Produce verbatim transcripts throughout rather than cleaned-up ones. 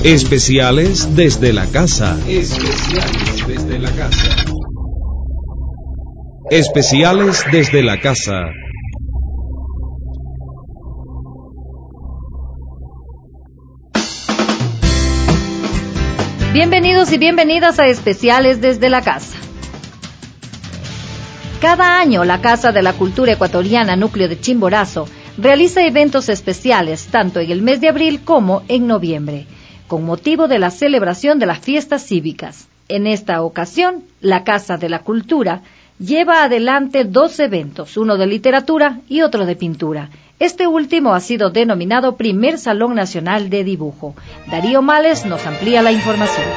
Especiales desde la casa. Especiales desde la casa. Especiales desde la casa. Bienvenidos y bienvenidas a Especiales desde la casa. Cada año la Casa de la Cultura Ecuatoriana Núcleo de Chimborazo realiza eventos especiales tanto en el mes de abril como en noviembre, con motivo de la celebración de las fiestas cívicas. En esta ocasión, la Casa de la Cultura lleva adelante dos eventos, uno de literatura y otro de pintura. Este último ha sido denominado Primer Salón Nacional de Dibujo. Darío Males nos amplía la información.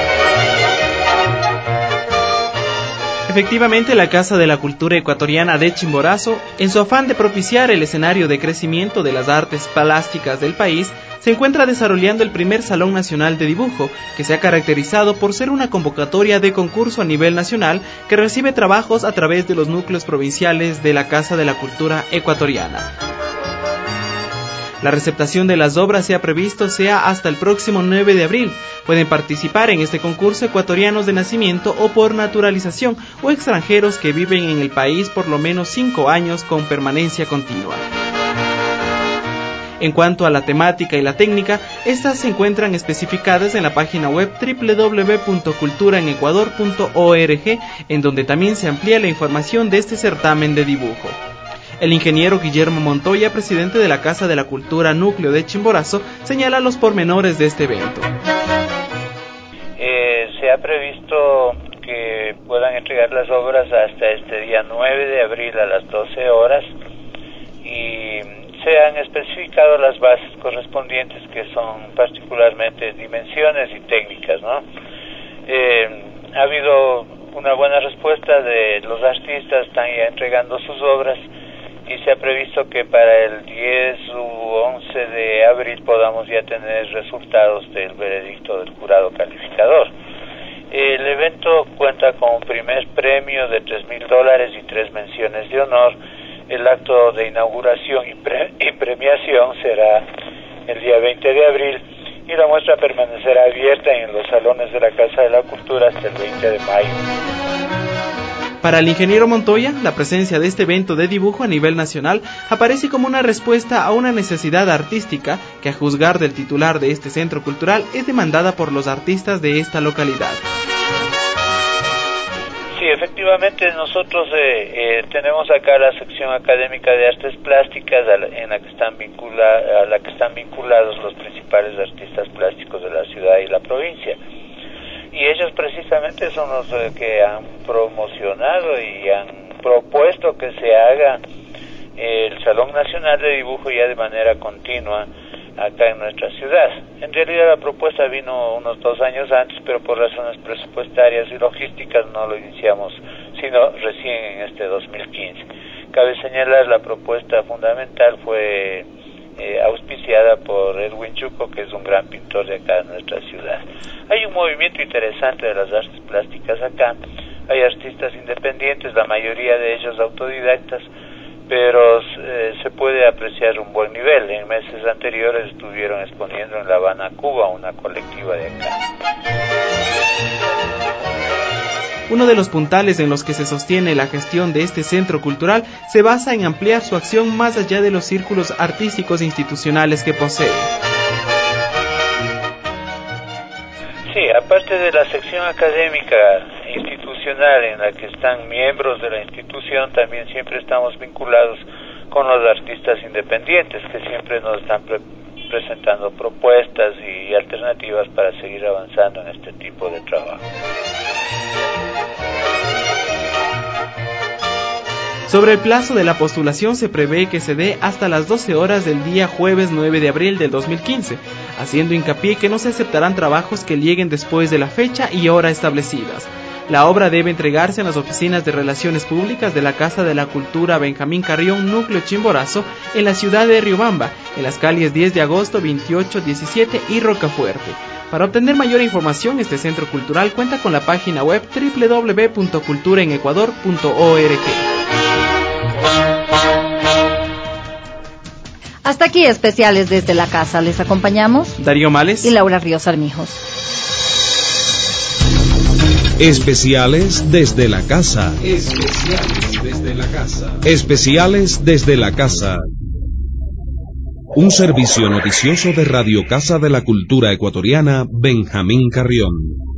Efectivamente, la Casa de la Cultura Ecuatoriana de Chimborazo, en su afán de propiciar el escenario de crecimiento de las artes plásticas del país, se encuentra desarrollando el primer Salón Nacional de Dibujo, que se ha caracterizado por ser una convocatoria de concurso a nivel nacional que recibe trabajos a través de los núcleos provinciales de la Casa de la Cultura Ecuatoriana. La receptación de las obras se ha previsto sea hasta el próximo nueve de abril. Pueden participar en este concurso ecuatorianos de nacimiento o por naturalización o extranjeros que viven en el país por lo menos cinco años con permanencia continua. En cuanto a la temática y la técnica, estas se encuentran especificadas en la página web doble u doble u doble u punto cultura en ecuador punto org, en donde también se amplía la información de este certamen de dibujo. El ingeniero Guillermo Montoya, presidente de la Casa de la Cultura Núcleo de Chimborazo, señala los pormenores de este evento. Eh, se ha previsto que puedan entregar las obras hasta este día nueve de abril a las doce horas y se han especificado las bases correspondientes, que son particularmente dimensiones y técnicas, ¿no? Eh, ha habido una buena respuesta de los artistas, están ya entregando sus obras, y se ha previsto que para el diez u once de abril podamos ya tener resultados del veredicto del jurado calificador. El evento cuenta con un primer premio de tres mil dólares y tres menciones de honor. El acto de inauguración y, pre y premiación será el día veinte de abril y la muestra permanecerá abierta en los salones de la Casa de la Cultura hasta el veinte de mayo. Para el ingeniero Montoya, la presencia de este evento de dibujo a nivel nacional aparece como una respuesta a una necesidad artística que, a juzgar del titular de este centro cultural, es demandada por los artistas de esta localidad. Sí, efectivamente nosotros eh, eh, tenemos acá la sección académica de artes plásticas a la, en la que están vincula, a la que están vinculados los principales artistas plásticos de la ciudad y la provincia. Y ellos precisamente son los eh, que han promocionado y han propuesto que se haga eh, el Salón Nacional de Dibujo ya de manera continua acá en nuestra ciudad. En realidad la propuesta vino unos dos años antes, pero por razones presupuestarias y logísticas no lo iniciamos, sino recién en este dos mil quince. Cabe señalar, la propuesta fundamental fue Eh, auspiciada por Edwin Chuco, que es un gran pintor de acá de nuestra ciudad. Hay un movimiento interesante de las artes plásticas acá, hay artistas independientes, la mayoría de ellos autodidactas, pero eh, se puede apreciar un buen nivel. En meses anteriores estuvieron exponiendo en La Habana, Cuba, una colectiva de acá. Uno de los puntales en los que se sostiene la gestión de este centro cultural se basa en ampliar su acción más allá de los círculos artísticos e institucionales que posee. Sí, aparte de la sección académica institucional en la que están miembros de la institución, también siempre estamos vinculados con los artistas independientes, que siempre nos están pre presentando propuestas y alternativas para seguir avanzando en este tipo de trabajo. Sobre el plazo de la postulación se prevé que se dé hasta las doce horas del día jueves nueve de abril del dos mil quince, haciendo hincapié que no se aceptarán trabajos que lleguen después de la fecha y hora establecidas. La obra debe entregarse en las oficinas de Relaciones Públicas de la Casa de la Cultura Benjamín Carrión, Núcleo Chimborazo, en la ciudad de Riobamba, en las calles diez de agosto, veintiocho, diecisiete y Rocafuerte. Para obtener mayor información, este centro cultural cuenta con la página web doble u doble u doble u punto cultura en ecuador punto org. Hasta aquí especiales desde la casa. Les acompañamos Darío Males y Laura Ríos Armijos. Especiales desde la casa. Especiales desde la casa. Especiales desde la casa. Un servicio noticioso de Radio Casa de la Cultura Ecuatoriana, Benjamín Carrión.